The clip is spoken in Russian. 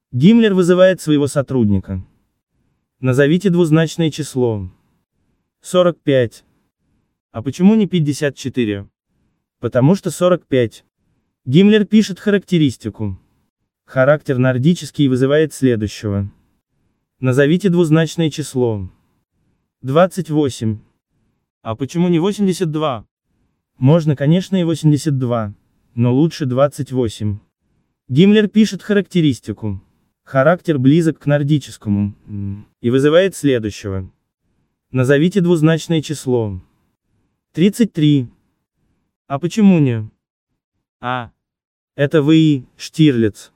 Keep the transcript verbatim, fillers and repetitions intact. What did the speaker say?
Гиммлер вызывает своего сотрудника. Назовите двузначное число. сорок пять. А почему не пятьдесят четыре? Потому что сорок пять. Гиммлер пишет характеристику. Характер нордический вызывает следующего. Назовите двузначное число. двадцать восемь. А почему не восемьдесят два? Можно, конечно, и восемьдесят два, но лучше двадцать восемь. Гиммлер пишет характеристику. Характер близок к нордическому и вызывает следующего. Назовите двузначное число. тридцать три. А почему не? А. Это вы, Штирлиц.